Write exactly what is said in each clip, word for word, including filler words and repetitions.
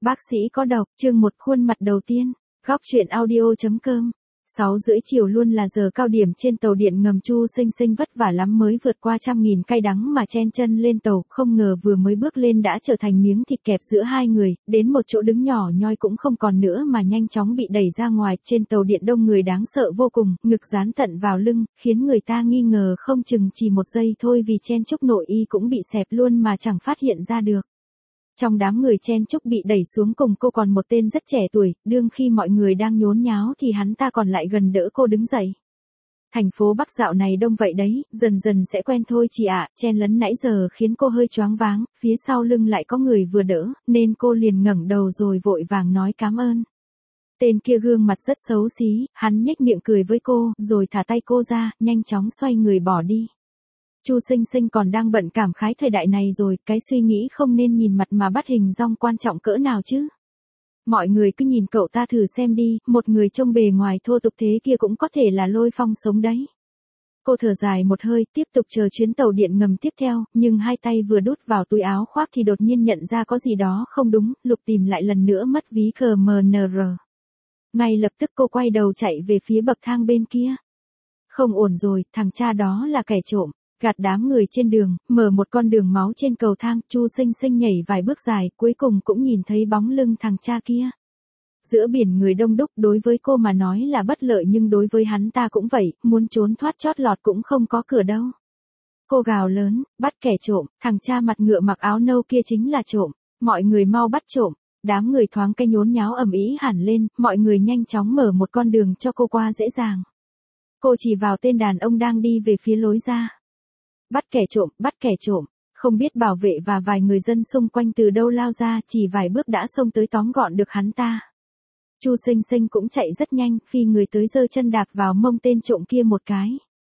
Bác sĩ có độc, chương một khuôn mặt đầu tiên. Góc truyện audio.com. sáu rưỡi chiều luôn là giờ cao điểm trên tàu điện ngầm. Chu Sinh Sinh vất vả lắm mới vượt qua trăm nghìn cay đắng mà chen chân lên tàu, không ngờ vừa mới bước lên đã trở thành miếng thịt kẹp giữa hai người, đến một chỗ đứng nhỏ nhoi cũng không còn nữa mà nhanh chóng bị đẩy ra ngoài. Trên tàu điện đông người đáng sợ vô cùng, ngực dán tận vào lưng, khiến người ta nghi ngờ không chừng chỉ một giây thôi vì chen chúc nội y cũng bị xẹp luôn mà chẳng phát hiện ra được. Trong đám người chen chúc bị đẩy xuống cùng cô còn một tên rất trẻ tuổi, đương khi mọi người đang nhốn nháo thì hắn ta còn lại gần đỡ cô đứng dậy. Thành phố Bắc dạo này đông vậy đấy, dần dần sẽ quen thôi chị ạ. Chen lấn nãy giờ khiến cô hơi choáng váng, phía sau lưng lại có người vừa đỡ, nên cô liền ngẩng đầu rồi vội vàng nói cảm ơn. Tên kia gương mặt rất xấu xí, hắn nhếch miệng cười với cô, rồi thả tay cô ra, nhanh chóng xoay người bỏ đi. Chu Sinh Sinh còn đang bận cảm khái thời đại này rồi, cái suy nghĩ không nên nhìn mặt mà bắt hình dong quan trọng cỡ nào chứ. Mọi người cứ nhìn cậu ta thử xem đi, một người trông bề ngoài thô tục thế kia cũng có thể là lôi phong sống đấy. Cô thở dài một hơi, tiếp tục chờ chuyến tàu điện ngầm tiếp theo, nhưng hai tay vừa đút vào túi áo khoác thì đột nhiên nhận ra có gì đó không đúng, lục tìm lại lần nữa mất ví cờ em en rờ. Ngay lập tức cô quay đầu chạy về phía bậc thang bên kia. Không ổn rồi, thằng cha đó là kẻ trộm. Gạt đám người trên đường, mở một con đường máu trên cầu thang, Chu Sinh Sinh nhảy vài bước dài, cuối cùng cũng nhìn thấy bóng lưng thằng cha kia. Giữa biển người đông đúc, đối với cô mà nói là bất lợi nhưng đối với hắn ta cũng vậy, muốn trốn thoát chót lọt cũng không có cửa đâu. Cô gào lớn, bắt kẻ trộm, thằng cha mặt ngựa mặc áo nâu kia chính là trộm, mọi người mau bắt trộm. Đám người thoáng cái nhốn nháo ầm ĩ hẳn lên, mọi người nhanh chóng mở một con đường cho cô qua dễ dàng. Cô chỉ vào tên đàn ông đang đi về phía lối ra. Bắt kẻ trộm, bắt kẻ trộm, không biết bảo vệ và vài người dân xung quanh từ đâu lao ra, chỉ vài bước đã xông tới tóm gọn được hắn ta. Chu Sinh Sinh cũng chạy rất nhanh, phi người tới giơ chân đạp vào mông tên trộm kia một cái.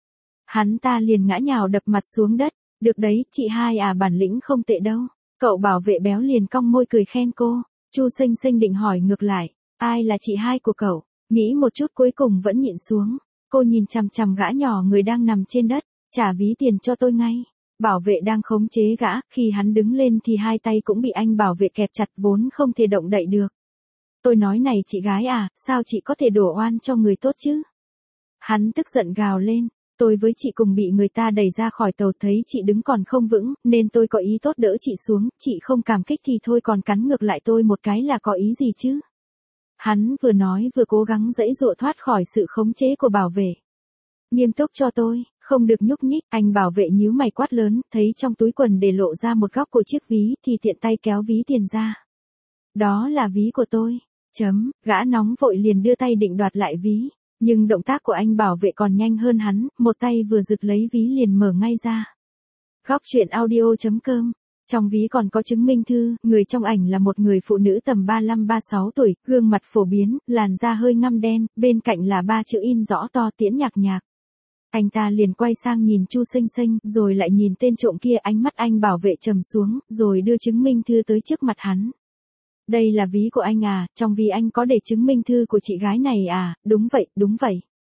Hắn ta liền ngã nhào đập mặt xuống đất, được đấy, chị hai à, bản lĩnh không tệ đâu. Cậu bảo vệ béo liền cong môi cười khen cô. Chu Sinh Sinh định hỏi ngược lại, ai là chị hai của cậu? Nghĩ một chút cuối cùng vẫn nhịn xuống. Cô nhìn chằm chằm gã nhỏ người đang nằm trên đất. Trả ví tiền cho tôi ngay. Bảo vệ đang khống chế gã, khi hắn đứng lên thì hai tay cũng bị anh bảo vệ kẹp chặt vốn không thể động đậy được. Tôi nói này chị gái à, sao chị có thể đổ oan cho người tốt chứ? Hắn tức giận gào lên, tôi với chị cùng bị người ta đẩy ra khỏi tàu, thấy chị đứng còn không vững, nên tôi có ý tốt đỡ chị xuống, chị không cảm kích thì thôi còn cắn ngược lại tôi một cái là có ý gì chứ? Hắn vừa nói vừa cố gắng giãy giụa thoát khỏi sự khống chế của bảo vệ. Nghiêm túc cho tôi. Không được nhúc nhích, anh bảo vệ nhíu mày quát lớn, thấy trong túi quần để lộ ra một góc của chiếc ví thì tiện tay kéo ví tiền ra. Đó là ví của tôi. Chấm, gã nóng vội liền đưa tay định đoạt lại ví, nhưng động tác của anh bảo vệ còn nhanh hơn hắn, một tay vừa giật lấy ví liền mở ngay ra. Góc truyện audio.com. Trong ví còn có chứng minh thư, người trong ảnh là một người phụ nữ tầm ba lăm ba sáu tuổi, gương mặt phổ biến, làn da hơi ngăm đen, bên cạnh là ba chữ in rõ to Tiễn Nhạc Nhạc. Anh ta liền quay sang nhìn Chu Sinh Sinh, rồi lại nhìn tên trộm kia, ánh mắt anh bảo vệ trầm xuống, rồi đưa chứng minh thư tới trước mặt hắn. Đây là ví của anh à, trong ví anh có để chứng minh thư của chị gái này à, đúng vậy, đúng vậy.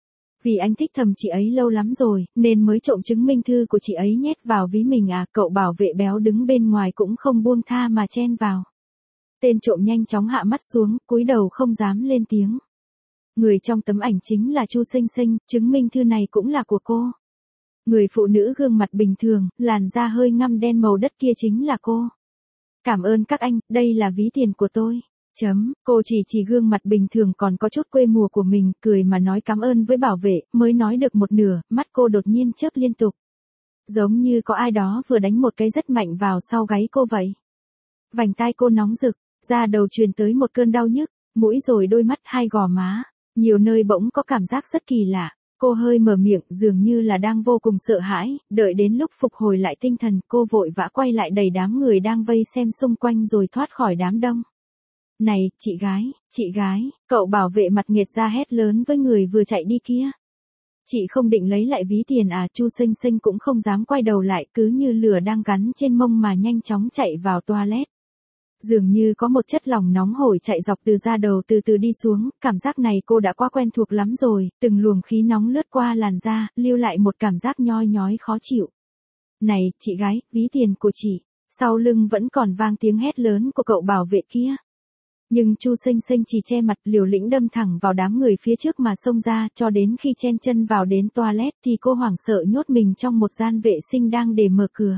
Vì anh thích thầm chị ấy lâu lắm rồi, nên mới trộm chứng minh thư của chị ấy nhét vào ví mình à, cậu bảo vệ béo đứng bên ngoài cũng không buông tha mà chen vào. Tên trộm nhanh chóng hạ mắt xuống, cúi đầu không dám lên tiếng. Người trong tấm ảnh chính là Chu Sinh Sinh, chứng minh thư này cũng là của cô. Người phụ nữ gương mặt bình thường, làn da hơi ngăm đen màu đất kia chính là cô. Cảm ơn các anh, đây là ví tiền của tôi. Chấm, cô chỉ chỉ gương mặt bình thường còn có chút quê mùa của mình, cười mà nói cảm ơn với bảo vệ, mới nói được một nửa, mắt cô đột nhiên chớp liên tục. Giống như có ai đó vừa đánh một cái rất mạnh vào sau gáy cô vậy. Vành tai cô nóng rực, da đầu truyền tới một cơn đau nhức, mũi rồi đôi mắt hai gò má. Nhiều nơi bỗng có cảm giác rất kỳ lạ, cô hơi mở miệng dường như là đang vô cùng sợ hãi, đợi đến lúc phục hồi lại tinh thần cô vội vã quay lại đẩy đám người đang vây xem xung quanh rồi thoát khỏi đám đông. Này, chị gái, chị gái, cậu bảo vệ mặt nghệt ra hét lớn với người vừa chạy đi kia. Chị không định lấy lại ví tiền à? Chu Sinh Sinh cũng không dám quay đầu lại, cứ như lửa đang gắn trên mông mà nhanh chóng chạy vào toilet. Dường như có một chất lỏng nóng hổi chạy dọc từ da đầu từ từ đi xuống, cảm giác này cô đã quá quen thuộc lắm rồi, từng luồng khí nóng lướt qua làn da, lưu lại một cảm giác nhoi nhói khó chịu. Này, chị gái, ví tiền của chị. Sau lưng vẫn còn vang tiếng hét lớn của cậu bảo vệ kia. Nhưng Chu Sinh Sinh chỉ che mặt liều lĩnh đâm thẳng vào đám người phía trước mà xông ra, cho đến khi chen chân vào đến toilet thì cô hoảng sợ nhốt mình trong một gian vệ sinh đang để mở cửa.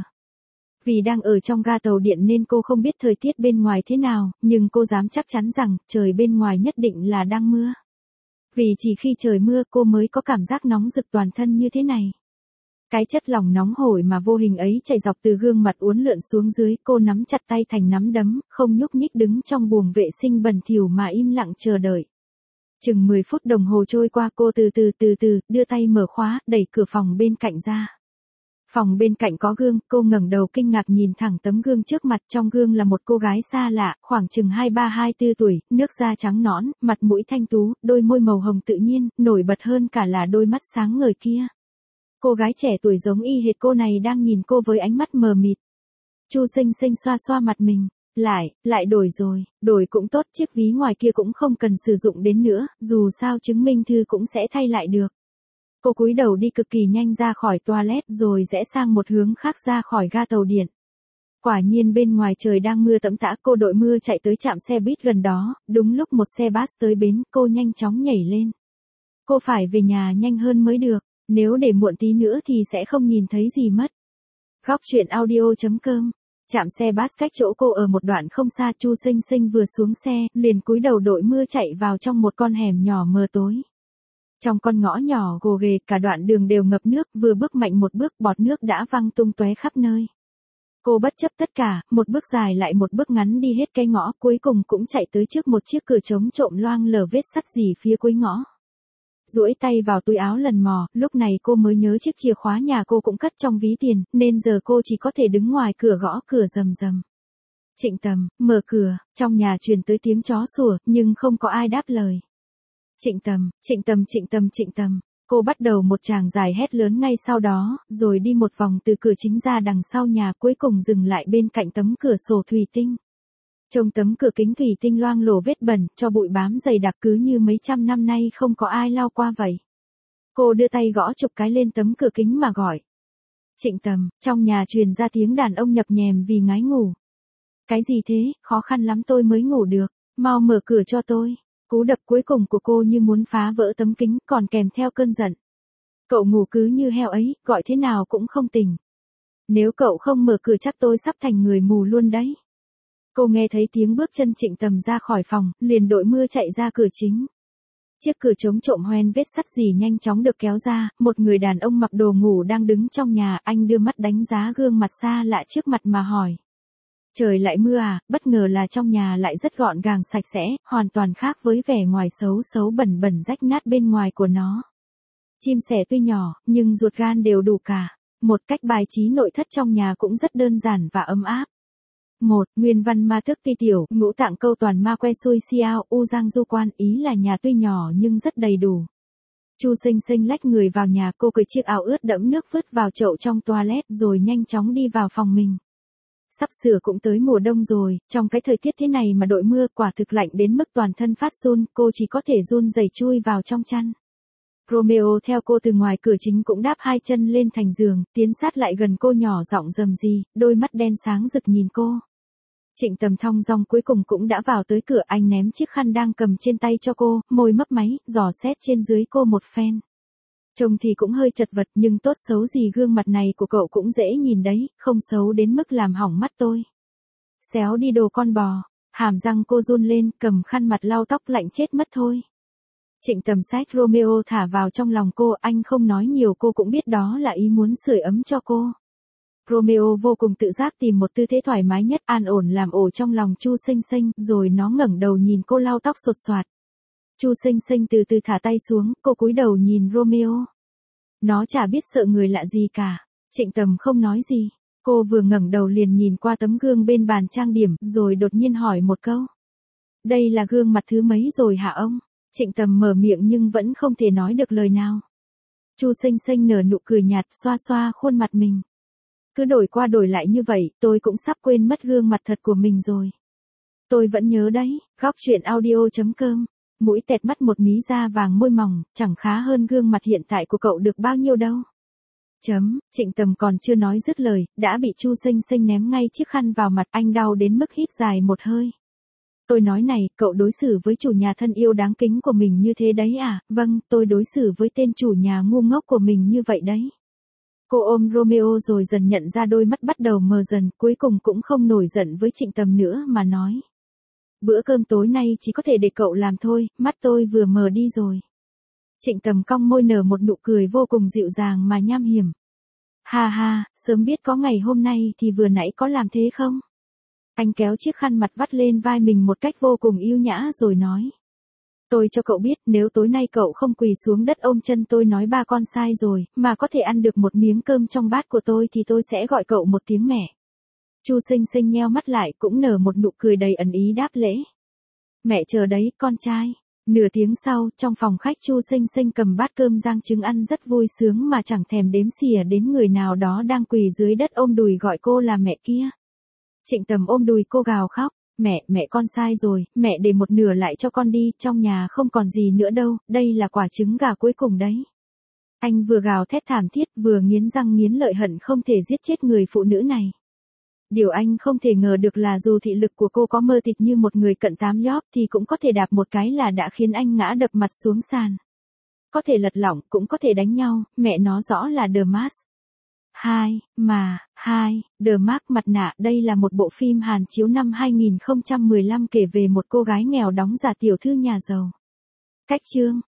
Vì đang ở trong ga tàu điện nên cô không biết thời tiết bên ngoài thế nào, nhưng cô dám chắc chắn rằng trời bên ngoài nhất định là đang mưa. Vì chỉ khi trời mưa cô mới có cảm giác nóng rực toàn thân như thế này. Cái chất lỏng nóng hổi mà vô hình ấy chảy dọc từ gương mặt uốn lượn xuống dưới, cô nắm chặt tay thành nắm đấm, không nhúc nhích đứng trong buồng vệ sinh bẩn thỉu mà im lặng chờ đợi. Chừng mười phút đồng hồ trôi qua, cô từ từ từ từ đưa tay mở khóa, đẩy cửa phòng bên cạnh ra. Phòng bên cạnh có gương, cô ngẩng đầu kinh ngạc nhìn thẳng tấm gương trước mặt, trong gương là một cô gái xa lạ, khoảng chừng hai ba hai tư tuổi, nước da trắng nõn, mặt mũi thanh tú, đôi môi màu hồng tự nhiên, nổi bật hơn cả là đôi mắt sáng ngời kia. Cô gái trẻ tuổi giống y hệt cô này đang nhìn cô với ánh mắt mờ mịt. Chu Sinh Sinh xoa xoa mặt mình, lại, lại đổi rồi, đổi cũng tốt, chiếc ví ngoài kia cũng không cần sử dụng đến nữa, dù sao chứng minh thư cũng sẽ thay lại được. Cô cúi đầu đi cực kỳ nhanh ra khỏi toilet rồi rẽ sang một hướng khác ra khỏi ga tàu điện. Quả nhiên bên ngoài trời đang mưa tẫm tã, cô đội mưa chạy tới trạm xe buýt gần đó, đúng lúc một xe bus tới bến, cô nhanh chóng nhảy lên. Cô phải về nhà nhanh hơn mới được, nếu để muộn tí nữa thì sẽ không nhìn thấy gì mất. Góc truyện audio chấm com. Trạm xe bus cách chỗ cô ở một đoạn không xa, Chu Sinh Sinh vừa xuống xe, liền cúi đầu đội mưa chạy vào trong một con hẻm nhỏ mờ tối. Trong con ngõ nhỏ gồ ghề, cả đoạn đường đều ngập nước, vừa bước mạnh một bước, bọt nước đã văng tung tóe khắp nơi. Cô bất chấp tất cả, một bước dài lại một bước ngắn đi hết cái ngõ, cuối cùng cũng chạy tới trước một chiếc cửa trống trộm loang lở vết sắt gì phía cuối ngõ. Duỗi tay vào túi áo lần mò, lúc này cô mới nhớ chiếc chìa khóa nhà cô cũng cất trong ví tiền, nên giờ cô chỉ có thể đứng ngoài cửa gõ cửa rầm rầm. Trịnh Tầm, mở cửa, trong nhà truyền tới tiếng chó sủa, nhưng không có ai đáp lời. Trịnh Tầm, Trịnh Tầm, Trịnh Tầm, Trịnh Tầm. Cô bắt đầu một tràng dài hét lớn ngay sau đó, rồi đi một vòng từ cửa chính ra đằng sau nhà, cuối cùng dừng lại bên cạnh tấm cửa sổ thủy tinh. Trong tấm cửa kính thủy tinh loang lổ vết bẩn, cho bụi bám dày đặc cứ như mấy trăm năm nay không có ai lau qua vậy. Cô đưa tay gõ chục cái lên tấm cửa kính mà gọi. Trịnh Tầm, trong nhà truyền ra tiếng đàn ông nhập nhèm vì ngái ngủ. Cái gì thế, khó khăn lắm tôi mới ngủ được, mau mở cửa cho tôi. Cú đập cuối cùng của cô như muốn phá vỡ tấm kính, còn kèm theo cơn giận. Cậu ngủ cứ như heo ấy, gọi thế nào cũng không tỉnh. Nếu cậu không mở cửa chắc tôi sắp thành người mù luôn đấy. Cô nghe thấy tiếng bước chân Trịnh Tầm ra khỏi phòng, liền đội mưa chạy ra cửa chính. Chiếc cửa chống trộm hoen vết sắt gì nhanh chóng được kéo ra, một người đàn ông mặc đồ ngủ đang đứng trong nhà, anh đưa mắt đánh giá gương mặt xa lạ trước mặt mà hỏi. Trời lại mưa à, bất ngờ là trong nhà lại rất gọn gàng sạch sẽ, hoàn toàn khác với vẻ ngoài xấu xấu bẩn bẩn rách nát bên ngoài của nó. Chim sẻ tuy nhỏ, nhưng ruột gan đều đủ cả. Một cách bài trí nội thất trong nhà cũng rất đơn giản và ấm áp. Một, nguyên văn ma tước tuy tiểu, ngũ tạng câu toàn ma que xui xiao, u giang du quan, ý là nhà tuy nhỏ nhưng rất đầy đủ. Chu Sinh Sinh lách người vào nhà, cô cởi chiếc áo ướt đẫm nước vứt vào chậu trong toilet rồi nhanh chóng đi vào phòng mình. Sắp sửa cũng tới mùa đông rồi, trong cái thời tiết thế này mà đội mưa quả thực lạnh đến mức toàn thân phát run, cô chỉ có thể run rẩy chui vào trong chăn. Romeo theo cô từ ngoài cửa chính cũng đáp hai chân lên thành giường, tiến sát lại gần cô nhỏ giọng rầm rì, đôi mắt đen sáng rực nhìn cô. Trịnh Tầm thong dong cuối cùng cũng đã vào tới cửa, anh ném chiếc khăn đang cầm trên tay cho cô, môi mấp máy, dò xét trên dưới cô một phen. Trông thì cũng hơi chật vật nhưng tốt xấu gì gương mặt này của cậu cũng dễ nhìn đấy, không xấu đến mức làm hỏng mắt tôi. Xéo đi đồ con bò, hàm răng cô run lên, cầm khăn mặt lau tóc lạnh chết mất thôi. Trịnh Tầm xách Romeo thả vào trong lòng cô, anh không nói nhiều cô cũng biết đó là ý muốn sưởi ấm cho cô. Romeo vô cùng tự giác tìm một tư thế thoải mái nhất, an ổn làm ổ trong lòng Chu Sinh Sinh, rồi nó ngẩng đầu nhìn cô lau tóc sột soạt. Chu Sinh Sinh từ từ thả tay xuống, cô cúi đầu nhìn Romeo. Nó chả biết sợ người lạ gì cả. Trịnh Tầm không nói gì. Cô vừa ngẩng đầu liền nhìn qua tấm gương bên bàn trang điểm, rồi đột nhiên hỏi một câu. Đây là gương mặt thứ mấy rồi hả ông? Trịnh Tầm mở miệng nhưng vẫn không thể nói được lời nào. Chu Sinh Sinh nở nụ cười nhạt, xoa xoa khuôn mặt mình. Cứ đổi qua đổi lại như vậy, tôi cũng sắp quên mất gương mặt thật của mình rồi. Tôi vẫn nhớ đấy, góc truyện audio chấm com. Mũi tẹt mắt một mí da vàng môi mỏng, chẳng khá hơn gương mặt hiện tại của cậu được bao nhiêu đâu. Chấm, Trịnh Tầm còn chưa nói dứt lời, đã bị Chu Sinh Sinh ném ngay chiếc khăn vào mặt, anh đau đến mức hít dài một hơi. Tôi nói này, cậu đối xử với chủ nhà thân yêu đáng kính của mình như thế đấy à? Vâng, tôi đối xử với tên chủ nhà ngu ngốc của mình như vậy đấy. Cô ôm Romeo rồi dần nhận ra đôi mắt bắt đầu mờ dần, cuối cùng cũng không nổi giận với Trịnh Tầm nữa mà nói. Bữa cơm tối nay chỉ có thể để cậu làm thôi, mắt tôi vừa mờ đi rồi. Trịnh Tầm cong môi nở một nụ cười vô cùng dịu dàng mà nham hiểm. Ha ha, sớm biết có ngày hôm nay thì vừa nãy có làm thế không? Anh kéo chiếc khăn mặt vắt lên vai mình một cách vô cùng yêu nhã rồi nói. Tôi cho cậu biết nếu tối nay cậu không quỳ xuống đất ôm chân tôi nói ba con sai rồi, mà có thể ăn được một miếng cơm trong bát của tôi thì tôi sẽ gọi cậu một tiếng mẹ. Chu Sinh Sinh nheo mắt lại cũng nở một nụ cười đầy ẩn ý đáp lễ. Mẹ chờ đấy, con trai. Nửa tiếng sau, trong phòng khách Chu Sinh Sinh cầm bát cơm rang trứng ăn rất vui sướng mà chẳng thèm đếm xỉa đến người nào đó đang quỳ dưới đất ôm đùi gọi cô là mẹ kia. Trịnh Tầm ôm đùi cô gào khóc. Mẹ, mẹ con sai rồi, mẹ để một nửa lại cho con đi, trong nhà không còn gì nữa đâu, đây là quả trứng gà cuối cùng đấy. Anh vừa gào thét thảm thiết vừa nghiến răng nghiến lợi hận không thể giết chết người phụ nữ này. Điều anh không thể ngờ được là dù thị lực của cô có mơ tịt như một người cận tám nhóp thì cũng có thể đạp một cái là đã khiến anh ngã đập mặt xuống sàn. Có thể lật lỏng, cũng có thể đánh nhau, mẹ nó rõ là The Mask. Hai, mà, hai, The Mask mặt nạ. Đây là một bộ phim Hàn chiếu năm hai nghìn không trăm mười lăm kể về một cô gái nghèo đóng giả tiểu thư nhà giàu. Cách chương